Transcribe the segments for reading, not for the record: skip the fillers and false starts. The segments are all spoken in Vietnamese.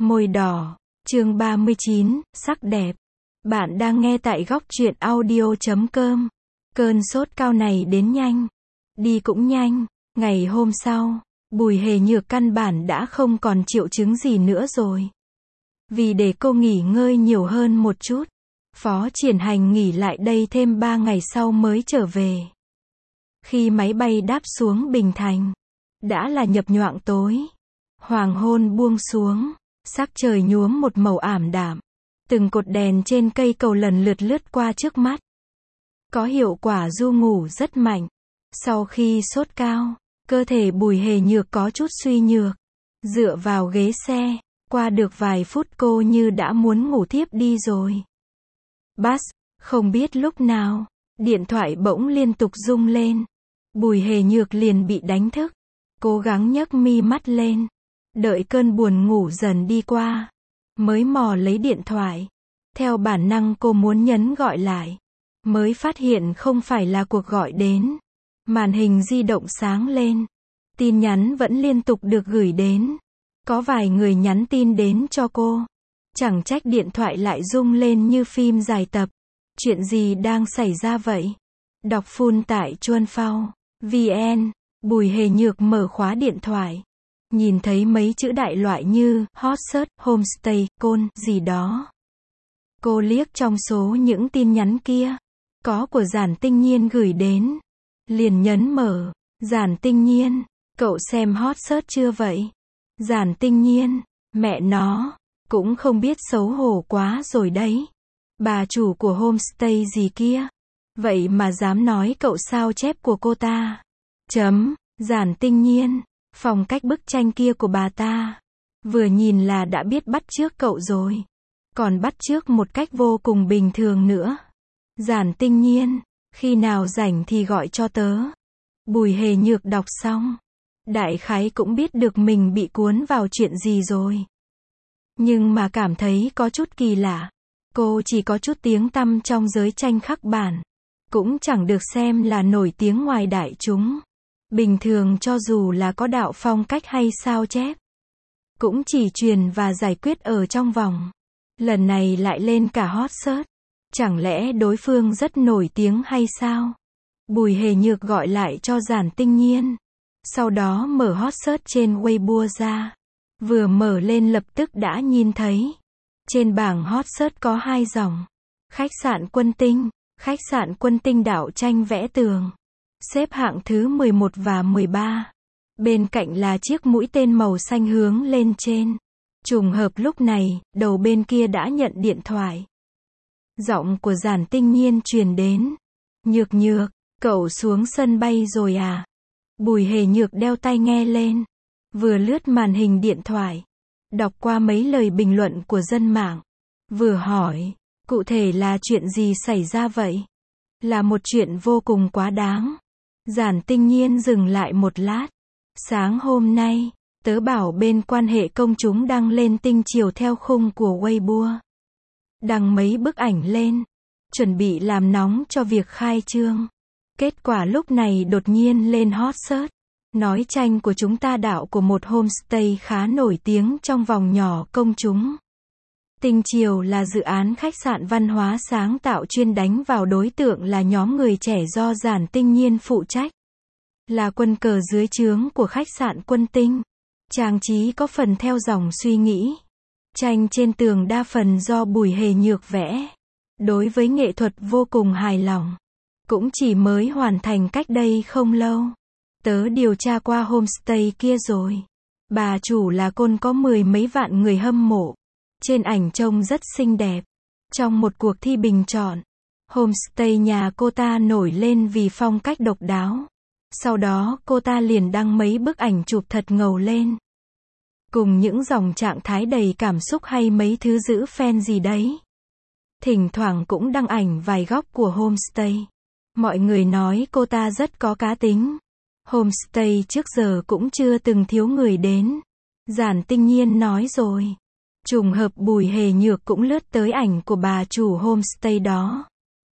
Môi đỏ, chương 39, sắc đẹp. Bạn đang nghe tại góc truyện audio.com. Cơn sốt cao này đến nhanh, đi cũng nhanh. Ngày hôm sau, Bùi Hề Nhược căn bản đã không còn triệu chứng gì nữa rồi. Vì để cô nghỉ ngơi nhiều hơn một chút, Phó Triển Hành nghỉ lại đây thêm 3 ngày sau mới trở về. Khi máy bay đáp xuống Bình Thành, đã là nhập nhoạng tối. Hoàng hôn buông xuống, sắc trời nhuốm một màu ảm đạm. Từng cột đèn trên cây cầu lần lượt lướt qua trước mắt. Có hiệu quả du ngủ rất mạnh. Sau khi sốt cao, cơ thể Bùi Hề Nhược có chút suy nhược. Dựa vào ghế xe, qua được vài phút cô như đã muốn ngủ thiếp đi rồi. Bas, không biết lúc nào, điện thoại bỗng liên tục rung lên. Bùi Hề Nhược liền bị đánh thức. Cố gắng nhấc mi mắt lên. Đợi cơn buồn ngủ dần đi qua, mới mò lấy điện thoại. Theo bản năng cô muốn nhấn gọi lại. Mới phát hiện không phải là cuộc gọi đến. Màn hình di động sáng lên. Tin nhắn vẫn liên tục được gửi đến. Có vài người nhắn tin đến cho cô. Chẳng trách điện thoại lại rung lên như phim dài tập. Chuyện gì đang xảy ra vậy? Đọc full tại Chuan Phao VN. Bùi Hề Nhược mở khóa điện thoại. Nhìn thấy mấy chữ đại loại như hot search, homestay, côn, gì đó. Cô liếc trong số những tin nhắn kia. Có của Giản Tinh Nhiên gửi đến. Liền nhấn mở. Giản Tinh Nhiên, cậu xem hot search chưa vậy? Giản Tinh Nhiên, mẹ nó, cũng không biết xấu hổ quá rồi đấy. Bà chủ của homestay gì kia. Vậy mà dám nói cậu sao chép của cô ta. Giản Tinh Nhiên, phong cách bức tranh kia của bà ta. Vừa nhìn là đã biết bắt chước cậu rồi. Còn bắt chước một cách vô cùng bình thường nữa. Giản Tinh Nhiên, khi nào rảnh thì gọi cho tớ. Bùi Hề Nhược đọc xong. Đại khái cũng biết được mình bị cuốn vào chuyện gì rồi. Nhưng mà cảm thấy có chút kỳ lạ. Cô chỉ có chút tiếng tăm trong giới tranh khắc bản. Cũng chẳng được xem là nổi tiếng ngoài đại chúng. Bình thường cho dù là có đạo phong cách hay sao chép, cũng chỉ truyền và giải quyết ở trong vòng. Lần này lại lên cả hot search. Chẳng lẽ đối phương rất nổi tiếng hay sao? Bùi Hề Nhược gọi lại cho Giản Tinh Nhiên. Sau đó mở hot search trên Weibo ra. Vừa mở lên lập tức đã nhìn thấy. Trên bảng hot search có 2 dòng. Khách sạn Quân Tinh. Khách sạn Quân Tinh đạo tranh vẽ tường. Xếp hạng thứ 11 và 13. Bên cạnh là chiếc mũi tên màu xanh hướng lên trên. Trùng hợp lúc này, đầu bên kia đã nhận điện thoại. Giọng của Giản Tinh Nhiên truyền đến. Nhược Nhược, cậu xuống sân bay rồi à? Bùi Hề Nhược đeo tai nghe lên. Vừa lướt màn hình điện thoại. Đọc qua mấy lời bình luận của dân mạng. Vừa hỏi, cụ thể là chuyện gì xảy ra vậy? Là một chuyện vô cùng quá đáng. Giản Tinh Nhiên dừng lại một lát. Sáng hôm nay, tớ bảo bên quan hệ công chúng đăng lên Tinh Chiều theo khung của Weibo. Đăng mấy bức ảnh lên. Chuẩn bị làm nóng cho việc khai trương. Kết quả lúc này đột nhiên lên hot search. Nói tranh của chúng ta đạo của một homestay khá nổi tiếng trong vòng nhỏ công chúng. Tinh Chiều là dự án khách sạn văn hóa sáng tạo chuyên đánh vào đối tượng là nhóm người trẻ do Giản Tinh Nhiên phụ trách. Là quân cờ dưới trướng của khách sạn Quân Tinh. Trang trí có phần theo dòng suy nghĩ. Tranh trên tường đa phần do Bùi Hề Nhược vẽ. Đối với nghệ thuật vô cùng hài lòng. Cũng chỉ mới hoàn thành cách đây không lâu. Tớ điều tra qua homestay kia rồi. Bà chủ là côn có 10 mấy vạn người hâm mộ. Trên ảnh trông rất xinh đẹp. Trong một cuộc thi bình chọn, homestay nhà cô ta nổi lên vì phong cách độc đáo. Sau đó cô ta liền đăng mấy bức ảnh chụp thật ngầu lên. Cùng những dòng trạng thái đầy cảm xúc hay mấy thứ giữ fan gì đấy. Thỉnh thoảng cũng đăng ảnh vài góc của homestay. Mọi người nói cô ta rất có cá tính. Homestay trước giờ cũng chưa từng thiếu người đến. Giản Tinh Nhiên nói rồi. Trùng hợp Bùi Hề Nhược cũng lướt tới ảnh của bà chủ homestay đó.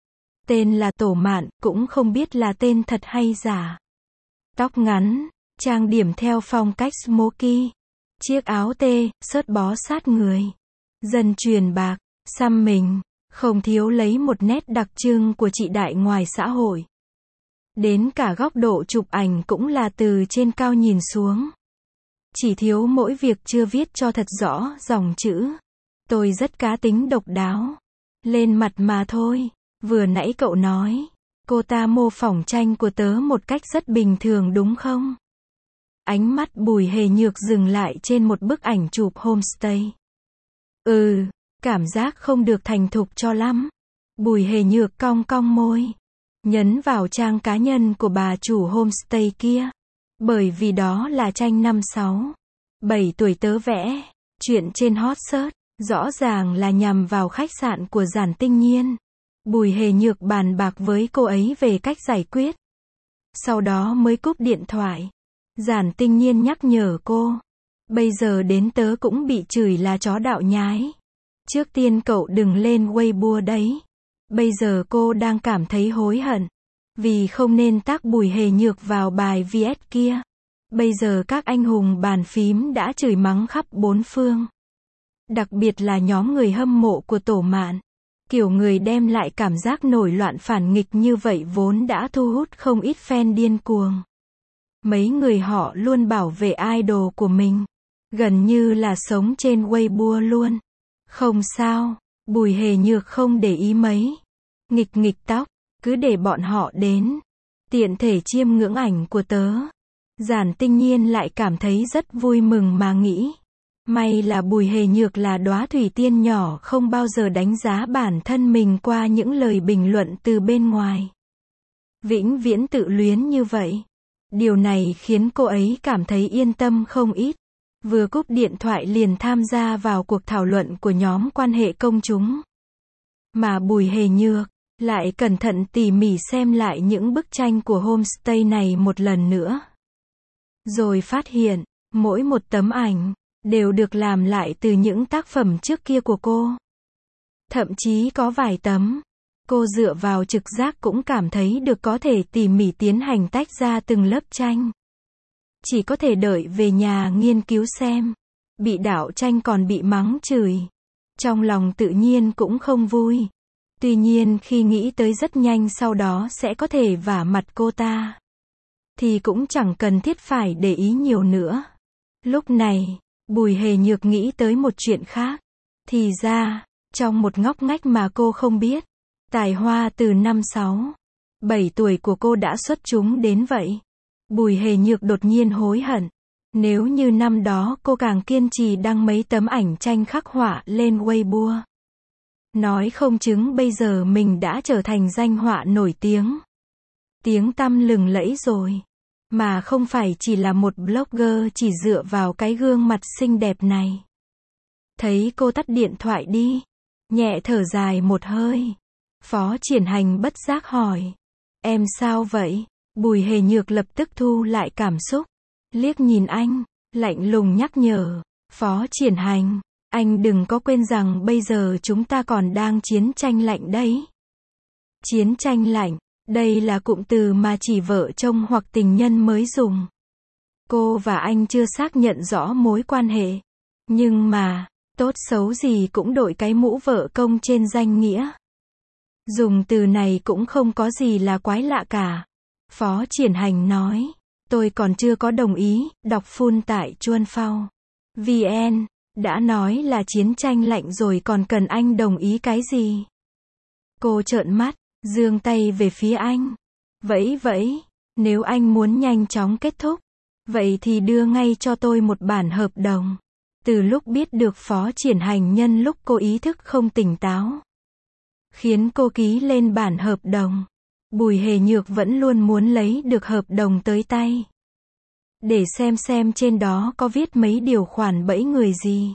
Tên là Tổ Mạn, cũng không biết là tên thật hay giả. Tóc ngắn, trang điểm theo phong cách smoky. Chiếc áo tê, sớt bó sát người. Dần truyền bạc, xăm mình, không thiếu lấy một nét đặc trưng của chị đại ngoài xã hội. Đến cả góc độ chụp ảnh cũng là từ trên cao nhìn xuống. Chỉ thiếu mỗi việc chưa viết cho thật rõ dòng chữ. Tôi rất cá tính độc đáo. Lên mặt mà thôi. Vừa nãy cậu nói, cô ta mô phỏng tranh của tớ một cách rất bình thường đúng không? Ánh mắt Bùi Hề Nhược dừng lại trên một bức ảnh chụp homestay. Cảm giác không được thành thục cho lắm. Bùi Hề Nhược cong cong môi. Nhấn vào trang cá nhân của bà chủ homestay kia. Bởi vì đó là tranh năm 6, 7 tuổi tớ vẽ. Chuyện trên hot search, rõ ràng là nhằm vào khách sạn của Giản Tinh Nhiên. Bùi Hề Nhược bàn bạc với cô ấy về cách giải quyết. Sau đó mới cúp điện thoại. Giản Tinh Nhiên nhắc nhở cô. Bây giờ đến tớ cũng bị chửi là chó đạo nhái. Trước tiên cậu đừng lên Weibo đấy. Bây giờ cô đang cảm thấy hối hận. Vì không nên tác Bùi Hề Nhược vào bài viết kia. Bây giờ các anh hùng bàn phím đã chửi mắng khắp bốn phương. Đặc biệt là nhóm người hâm mộ của Tổ Mạn. Kiểu người đem lại cảm giác nổi loạn phản nghịch như vậy vốn đã thu hút không ít fan điên cuồng. Mấy người họ luôn bảo vệ idol của mình. Gần như là sống trên Weibo luôn. Không sao, Bùi Hề Nhược không để ý mấy. Nghịch tóc, cứ để bọn họ đến. Tiện thể chiêm ngưỡng ảnh của tớ. Giản Tinh Nhiên lại cảm thấy rất vui mừng mà nghĩ. May là Bùi Hề Nhược là đóa thủy tiên nhỏ không bao giờ đánh giá bản thân mình qua những lời bình luận từ bên ngoài. Vĩnh viễn tự luyến như vậy. Điều này khiến cô ấy cảm thấy yên tâm không ít. Vừa cúp điện thoại liền tham gia vào cuộc thảo luận của nhóm quan hệ công chúng. Mà Bùi Hề Nhược lại cẩn thận tỉ mỉ xem lại những bức tranh của homestay này một lần nữa. Rồi phát hiện, mỗi một tấm ảnh đều được làm lại từ những tác phẩm trước kia của cô. Thậm chí có vài tấm, cô dựa vào trực giác cũng cảm thấy được có thể tỉ mỉ tiến hành tách ra từng lớp tranh. Chỉ có thể đợi về nhà nghiên cứu xem. Bị đạo tranh còn bị mắng chửi. Trong lòng tự nhiên cũng không vui. Tuy nhiên khi nghĩ tới rất nhanh sau đó sẽ có thể vả mặt cô ta, thì cũng chẳng cần thiết phải để ý nhiều nữa. Lúc này, Bùi Hề Nhược nghĩ tới một chuyện khác. Thì ra, trong một ngóc ngách mà cô không biết, tài hoa từ năm 6, 7 tuổi của cô đã xuất chúng đến vậy. Bùi Hề Nhược đột nhiên hối hận. Nếu như năm đó cô càng kiên trì đăng mấy tấm ảnh tranh khắc họa lên Weibo. Nói không chứng bây giờ mình đã trở thành danh họa nổi tiếng. Tiếng tăm lừng lẫy rồi. Mà không phải chỉ là một blogger chỉ dựa vào cái gương mặt xinh đẹp này. Thấy cô tắt điện thoại đi. Nhẹ thở dài một hơi. Phó Triển Hành bất giác hỏi. Em sao vậy? Bùi Hề Nhược lập tức thu lại cảm xúc. Liếc nhìn anh, lạnh lùng nhắc nhở. Phó Triển Hành, anh đừng có quên rằng bây giờ chúng ta còn đang chiến tranh lạnh đấy. Chiến tranh lạnh, đây là cụm từ mà chỉ vợ chồng hoặc tình nhân mới dùng. Cô và anh chưa xác nhận rõ mối quan hệ. Nhưng mà, tốt xấu gì cũng đội cái mũ vợ công trên danh nghĩa. Dùng từ này cũng không có gì là quái lạ cả. Phó Triển Hành nói. Tôi còn chưa có đồng ý, đọc full tại Chuan Phao. VN, đã nói là chiến tranh lạnh rồi còn cần anh đồng ý cái gì? Cô trợn mắt, giương tay về phía anh. Vẫy, nếu anh muốn nhanh chóng kết thúc, vậy thì đưa ngay cho tôi một bản hợp đồng. Từ lúc biết được Phó Triển Hành nhân lúc cô ý thức không tỉnh táo, khiến cô ký lên bản hợp đồng. Bùi Hề Nhược vẫn luôn muốn lấy được hợp đồng tới tay. Để xem trên đó có viết mấy điều khoản bẫy người gì.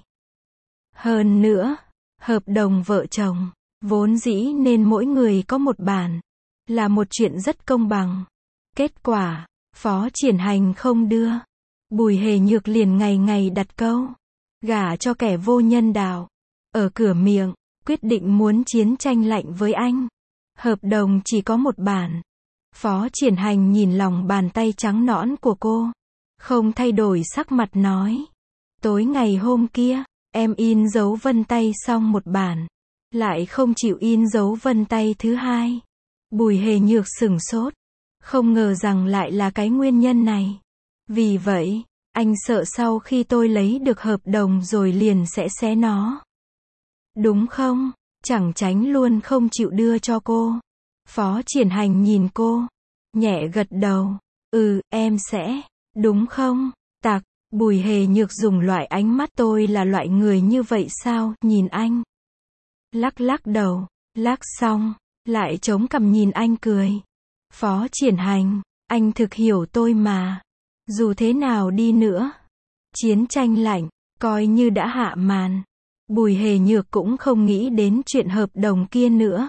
Hơn nữa, hợp đồng vợ chồng, vốn dĩ nên mỗi người có một bản, là một chuyện rất công bằng. Kết quả, Phó Triển Hành không đưa. Bùi Hề Nhược liền ngày đặt câu. Gả cho kẻ vô nhân đạo. Ở cửa miệng, quyết định muốn chiến tranh lạnh với anh. Hợp đồng chỉ có một bản. Phó Triển Hành nhìn lòng bàn tay trắng nõn của cô. Không thay đổi sắc mặt nói. Tối ngày hôm kia, em in dấu vân tay xong một bản. Lại không chịu in dấu vân tay thứ hai. Bùi Hề Nhược sửng sốt. Không ngờ rằng lại là cái nguyên nhân này. Vì vậy, anh sợ sau khi tôi lấy được hợp đồng rồi liền sẽ xé nó. Đúng không? Chẳng tránh luôn không chịu đưa cho cô. Phó Triển Hành nhìn cô. Nhẹ gật đầu. Em sẽ. Đúng không? Tặc. Bùi Hề Nhược dùng loại ánh mắt tôi là loại người như vậy sao, nhìn anh. Lắc lắc đầu. Lắc xong. Lại chống cằm nhìn anh cười. Phó Triển Hành. Anh thực hiểu tôi mà. Dù thế nào đi nữa. Chiến tranh lạnh. Coi như đã hạ màn. Bùi Hề Nhược cũng không nghĩ đến chuyện hợp đồng kia nữa.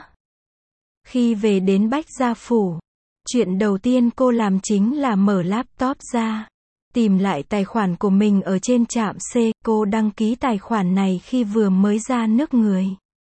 Khi về đến Bách Gia Phủ, chuyện đầu tiên cô làm chính là mở laptop ra, tìm lại tài khoản của mình ở trên trạm C. Cô đăng ký tài khoản này khi vừa mới ra nước người.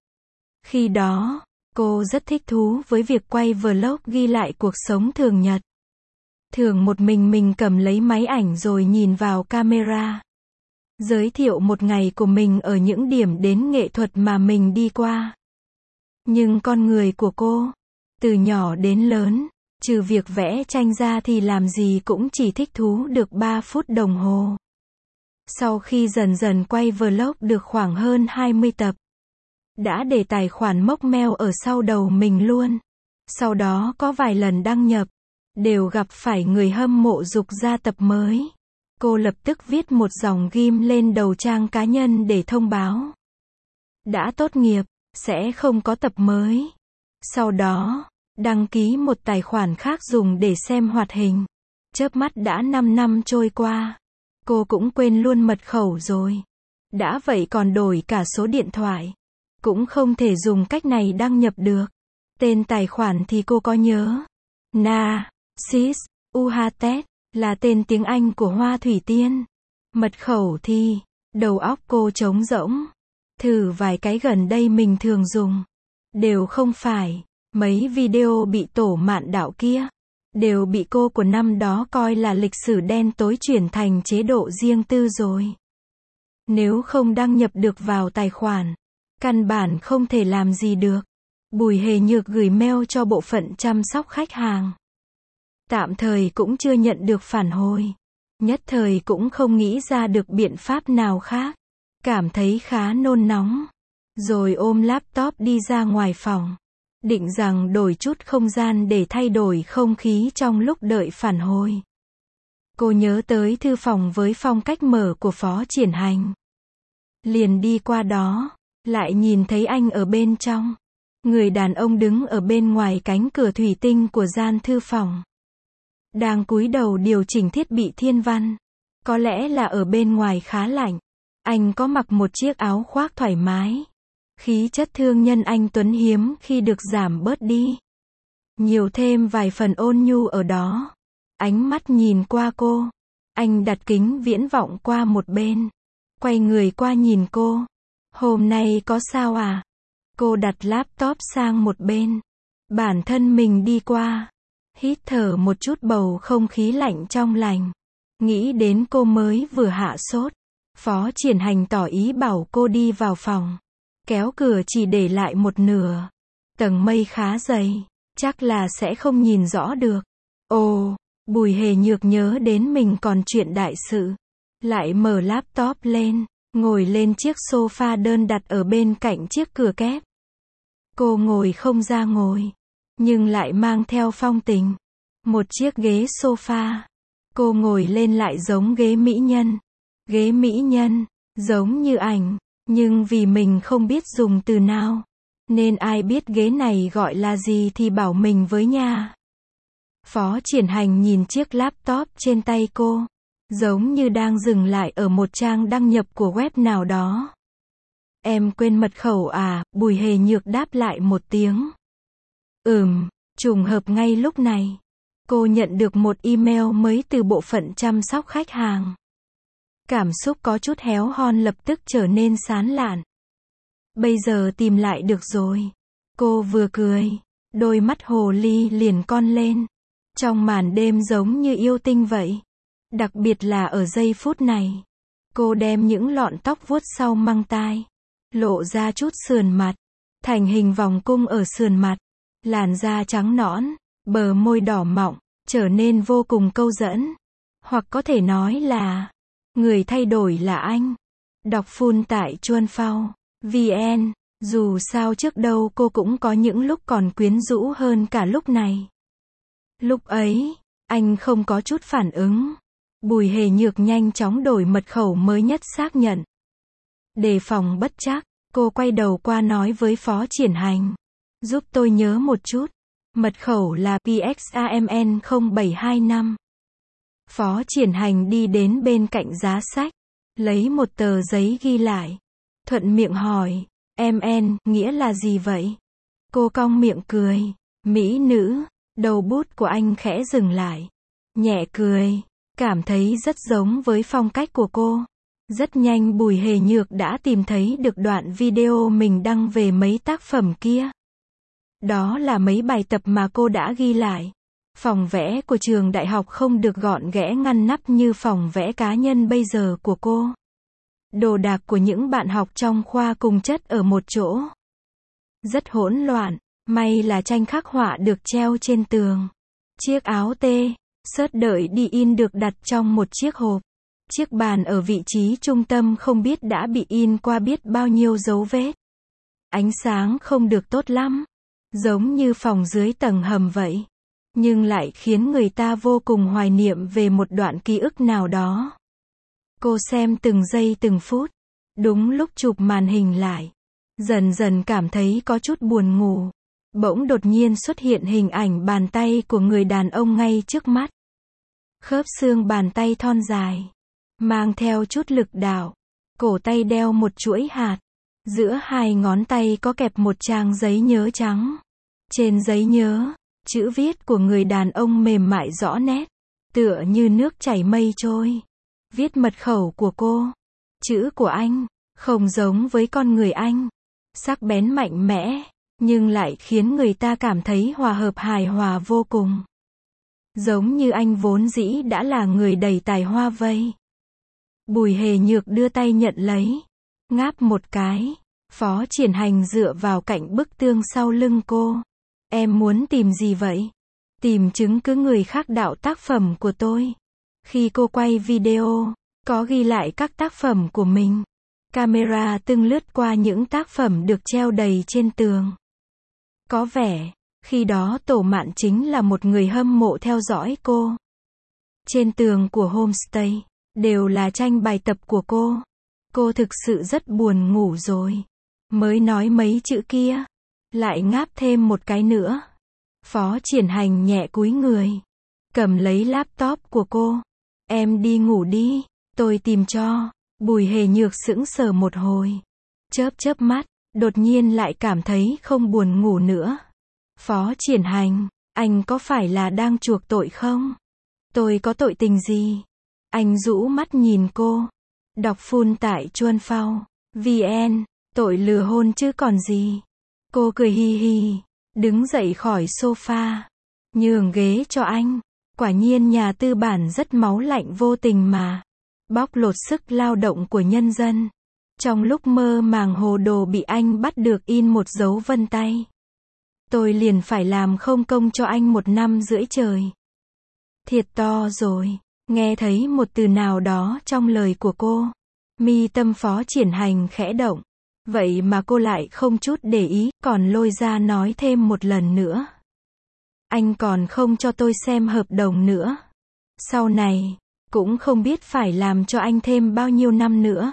Khi đó, cô rất thích thú với việc quay vlog ghi lại cuộc sống thường nhật. Thường một mình cầm lấy máy ảnh rồi nhìn vào camera. Giới thiệu một ngày của mình ở những điểm đến nghệ thuật mà mình đi qua. Nhưng con người của cô, từ nhỏ đến lớn, trừ việc vẽ tranh ra thì làm gì cũng chỉ thích thú được 3 phút đồng hồ. Sau khi dần dần quay vlog được khoảng hơn 20 tập, đã để tài khoản mốc mail ở sau đầu mình luôn. Sau đó có vài lần đăng nhập, đều gặp phải người hâm mộ giục ra tập mới. Cô lập tức viết một dòng ghim lên đầu trang cá nhân để thông báo. Đã tốt nghiệp, sẽ không có tập mới. Sau đó, đăng ký một tài khoản khác dùng để xem hoạt hình. Chớp mắt đã 5 năm trôi qua. Cô cũng quên luôn mật khẩu rồi. Đã vậy còn đổi cả số điện thoại. Cũng không thể dùng cách này đăng nhập được. Tên tài khoản thì cô có nhớ. Na, Sis, Uhatet, là tên tiếng Anh của Hoa Thủy Tiên. Mật khẩu thì, đầu óc cô trống rỗng. Thử vài cái gần đây mình thường dùng. Đều không phải. Mấy video bị tổ mạn đạo kia. Đều bị cô của năm đó coi là lịch sử đen tối chuyển thành chế độ riêng tư rồi. Nếu không đăng nhập được vào tài khoản, căn bản không thể làm gì được. Bùi Hề Nhược gửi mail cho bộ phận chăm sóc khách hàng. Tạm thời cũng chưa nhận được phản hồi. Nhất thời cũng không nghĩ ra được biện pháp nào khác. Cảm thấy khá nôn nóng. Rồi ôm laptop đi ra ngoài phòng. Định rằng đổi chút không gian để thay đổi không khí trong lúc đợi phản hồi. Cô nhớ tới thư phòng với phong cách mở của Phó Triển Hành. Liền đi qua đó. Lại nhìn thấy anh ở bên trong. Người đàn ông đứng ở bên ngoài cánh cửa thủy tinh của gian thư phòng. Đang cúi đầu điều chỉnh thiết bị thiên văn. Có lẽ là ở bên ngoài khá lạnh. Anh có mặc một chiếc áo khoác thoải mái. Khí chất thương nhân anh tuấn hiếm khi được giảm bớt đi. Nhiều thêm vài phần ôn nhu ở đó. Ánh mắt nhìn qua cô. Anh đặt kính viễn vọng qua một bên. Quay người qua nhìn cô. Hôm nay có sao à? Cô đặt laptop sang một bên. Bản thân mình đi qua. Hít thở một chút bầu không khí lạnh trong lành. Nghĩ đến cô mới vừa hạ sốt. Phó Triển Hành tỏ ý bảo cô đi vào phòng. Kéo cửa chỉ để lại một nửa. Tầng mây khá dày. Chắc là sẽ không nhìn rõ được. Ồ, Bùi Hề Nhược nhớ đến mình còn chuyện đại sự. Lại mở laptop lên. Ngồi lên chiếc sofa đơn đặt ở bên cạnh chiếc cửa kép. Cô ngồi không ra ngồi. Nhưng lại mang theo phong tình. Một chiếc ghế sofa. Cô ngồi lên lại giống ghế mỹ nhân. Ghế mỹ nhân, giống như ảnh. Nhưng vì mình không biết dùng từ nào. Nên ai biết ghế này gọi là gì thì bảo mình với nha. Phó Triển Hành nhìn chiếc laptop trên tay cô. Giống như đang dừng lại ở một trang đăng nhập của web nào đó. Em quên mật khẩu à? Bùi Hề Nhược đáp lại một tiếng. Trùng hợp ngay lúc này. Cô nhận được một email mới từ bộ phận chăm sóc khách hàng. Cảm xúc có chút héo hon lập tức trở nên sán lạn. Bây giờ tìm lại được rồi. Cô vừa cười. Đôi mắt hồ ly liền cong lên. Trong màn đêm giống như yêu tinh vậy. Đặc biệt là ở giây phút này. Cô đem những lọn tóc vuốt sau mang tai, lộ ra chút sườn mặt, thành hình vòng cung ở sườn mặt, làn da trắng nõn, bờ môi đỏ mọng, trở nên vô cùng câu dẫn. Hoặc có thể nói là, người thay đổi là anh. Đọc full tại Chuan Phao VN, dù sao trước đâu cô cũng có những lúc còn quyến rũ hơn cả lúc này. Lúc ấy, anh không có chút phản ứng. Bùi Hề Nhược nhanh chóng đổi mật khẩu mới nhất xác nhận. Đề phòng bất trắc, cô quay đầu qua nói với Phó Triển Hành. Giúp tôi nhớ một chút. Mật khẩu là PXAMN 0725. Phó Triển Hành đi đến bên cạnh giá sách, lấy một tờ giấy ghi lại. Thuận miệng hỏi, MN, nghĩa là gì vậy? Cô cong miệng cười. Mỹ nữ. Đầu bút của anh khẽ dừng lại. Nhẹ cười. Cảm thấy rất giống với phong cách của cô. Rất nhanh Bùi Hề Nhược đã tìm thấy được đoạn video mình đăng về mấy tác phẩm kia. Đó là mấy bài tập mà cô đã ghi lại. Phòng vẽ của trường đại học không được gọn ghẽ ngăn nắp như phòng vẽ cá nhân bây giờ của cô. Đồ đạc của những bạn học trong khoa cùng chất ở một chỗ. Rất hỗn loạn, may là tranh khắc họa được treo trên tường. Chiếc áo tê, xớt đợi đi in được đặt trong một chiếc hộp. Chiếc bàn ở vị trí trung tâm không biết đã bị in qua biết bao nhiêu dấu vết. Ánh sáng không được tốt lắm, giống như phòng dưới tầng hầm vậy. Nhưng lại khiến người ta vô cùng hoài niệm về một đoạn ký ức nào đó. Cô xem từng giây từng phút. Đúng lúc chụp màn hình lại, dần dần cảm thấy có chút buồn ngủ. Bỗng đột nhiên xuất hiện hình ảnh bàn tay của người đàn ông ngay trước mắt. Khớp xương bàn tay thon dài, mang theo chút lực đạo. Cổ tay đeo một chuỗi hạt. Giữa hai ngón tay có kẹp một trang giấy nhớ trắng. Trên giấy nhớ, chữ viết của người đàn ông mềm mại rõ nét, tựa như nước chảy mây trôi. Viết mật khẩu của cô. Chữ của anh, không giống với con người anh. Sắc bén mạnh mẽ, nhưng lại khiến người ta cảm thấy hòa hợp hài hòa vô cùng. Giống như anh vốn dĩ đã là người đầy tài hoa vây. Bùi Hề Nhược đưa tay nhận lấy. Ngáp một cái. Phó Triển Hành dựa vào cạnh bức tường sau lưng cô. Em muốn tìm gì vậy? Tìm chứng cứ người khác đạo tác phẩm của tôi. Khi cô quay video, có ghi lại các tác phẩm của mình. Camera từng lướt qua những tác phẩm được treo đầy trên tường. Có vẻ, khi đó Tổ Mạn chính là một người hâm mộ theo dõi cô. Trên tường của homestay, đều là tranh bài tập của cô. Cô thực sự rất buồn ngủ rồi. Mới nói mấy chữ kia, lại ngáp thêm một cái nữa. Phó Triển Hành nhẹ cúi người, cầm lấy laptop của cô. Em đi ngủ đi, tôi tìm cho. Bùi Hề Nhược sững sờ một hồi. Chớp mắt, đột nhiên lại cảm thấy không buồn ngủ nữa. Phó Triển Hành, anh có phải là đang chuộc tội không? Tôi có tội tình gì? Anh rũ mắt nhìn cô. Đọc full tại Chuan Phao VN, tội lừa hôn chứ còn gì. Cô cười hi hi, đứng dậy khỏi sofa, nhường ghế cho anh. Quả nhiên nhà tư bản rất máu lạnh vô tình mà. Bóc lột sức lao động của nhân dân. Trong lúc mơ màng hồ đồ bị anh bắt được in một dấu vân tay. Tôi liền phải làm không công cho anh 1 năm rưỡi trời. Thiệt to rồi. Nghe thấy một từ nào đó trong lời của cô. Mi tâm Phó Triển Hành khẽ động. Vậy mà cô lại không chút để ý, còn lôi ra nói thêm một lần nữa. Anh còn không cho tôi xem hợp đồng nữa. Sau này, cũng không biết phải làm cho anh thêm bao nhiêu năm nữa.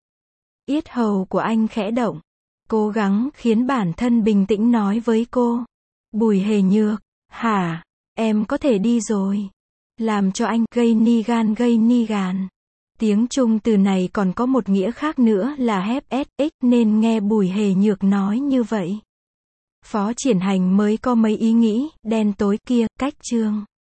Yết hầu của anh khẽ động. Cố gắng khiến bản thân bình tĩnh nói với cô. Bùi Hề Nhược, hả, em có thể đi rồi. Làm cho anh gây ni gan. Tiếng Trung từ này còn có một nghĩa khác nữa là HSX nên nghe Bùi Hề Nhược nói như vậy. Phó Triển Hành mới có mấy ý nghĩ đen tối kia, cách chương.